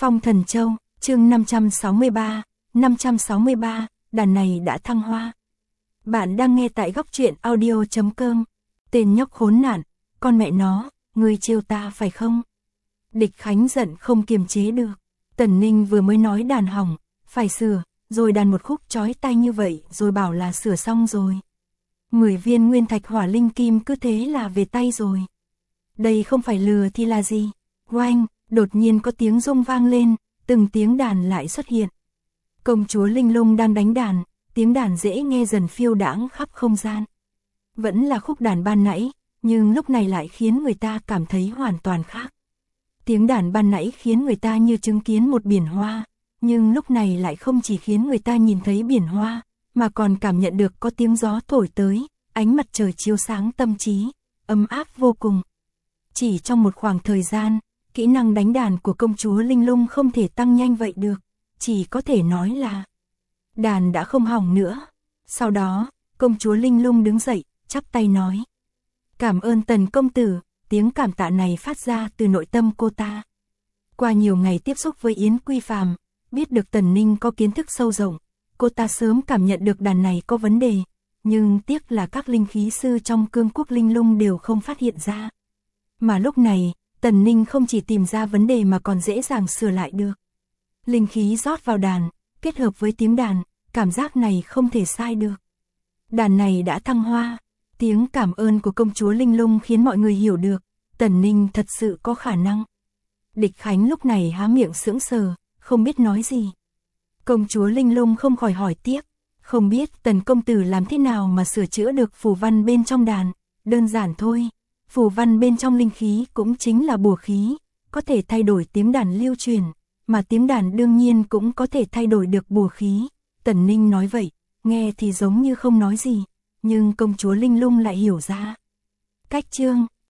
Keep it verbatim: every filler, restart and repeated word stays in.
Phong Thần Châu, chương năm trăm sáu mươi ba, năm trăm sáu mươi ba, đàn này đã thăng hoa. Bạn đang nghe tại góc truyện audio chấm com. Tên nhóc khốn nạn, con mẹ nó, ngươi trêu ta phải không? Địch Khánh giận không kiềm chế được. Tần Ninh vừa mới nói đàn hỏng, phải sửa, rồi đàn một khúc chói tai như vậy rồi bảo là sửa xong rồi. Mười viên nguyên thạch hỏa linh kim cứ thế là về tay rồi. Đây không phải lừa thì là gì? Oanh, đột nhiên có tiếng rung vang lên, từng tiếng đàn lại xuất hiện. Công chúa Linh Lung đang đánh đàn, tiếng đàn dễ nghe dần phiêu đãng khắp không gian. Vẫn là khúc đàn ban nãy, nhưng lúc này lại khiến người ta cảm thấy hoàn toàn khác. Tiếng đàn ban nãy khiến người ta như chứng kiến một biển hoa, nhưng lúc này lại không chỉ khiến người ta nhìn thấy biển hoa, mà còn cảm nhận được có tiếng gió thổi tới, ánh mặt trời chiếu sáng tâm trí, ấm áp vô cùng. Chỉ trong một khoảng thời gian, kỹ năng đánh đàn của công chúa Linh Lung không thể tăng nhanh vậy được, chỉ có thể nói là đàn đã không hỏng nữa. Sau đó, công chúa Linh Lung đứng dậy, chắp tay nói: "Cảm ơn Tần công tử." Tiếng cảm tạ này phát ra từ nội tâm cô ta. Qua nhiều ngày tiếp xúc với Yến Quy Phàm, biết được Tần Ninh có kiến thức sâu rộng, cô ta sớm cảm nhận được đàn này có vấn đề, nhưng tiếc là các linh khí sư trong cương quốc Linh Lung đều không phát hiện ra. Mà lúc này, Tần Ninh không chỉ tìm ra vấn đề mà còn dễ dàng sửa lại được. Linh khí rót vào đàn, kết hợp với tiếng đàn, cảm giác này không thể sai được. Đàn này đã thăng hoa. Tiếng cảm ơn của công chúa Linh Lung khiến mọi người hiểu được, Tần Ninh thật sự có khả năng. Địch Khánh lúc này há miệng sững sờ, không biết nói gì. Công chúa Linh Lung không khỏi hỏi tiếp, không biết Tần công tử làm thế nào mà sửa chữa được phù văn bên trong đàn. Đơn giản thôi, phù văn bên trong linh khí cũng chính là bùa khí, có thể thay đổi tiếng đàn lưu truyền, mà tiếng đàn đương nhiên cũng có thể thay đổi được bùa khí. Tần Ninh nói vậy, nghe thì giống như không nói gì, nhưng công chúa Linh Lung lại hiểu ra. Cách chương,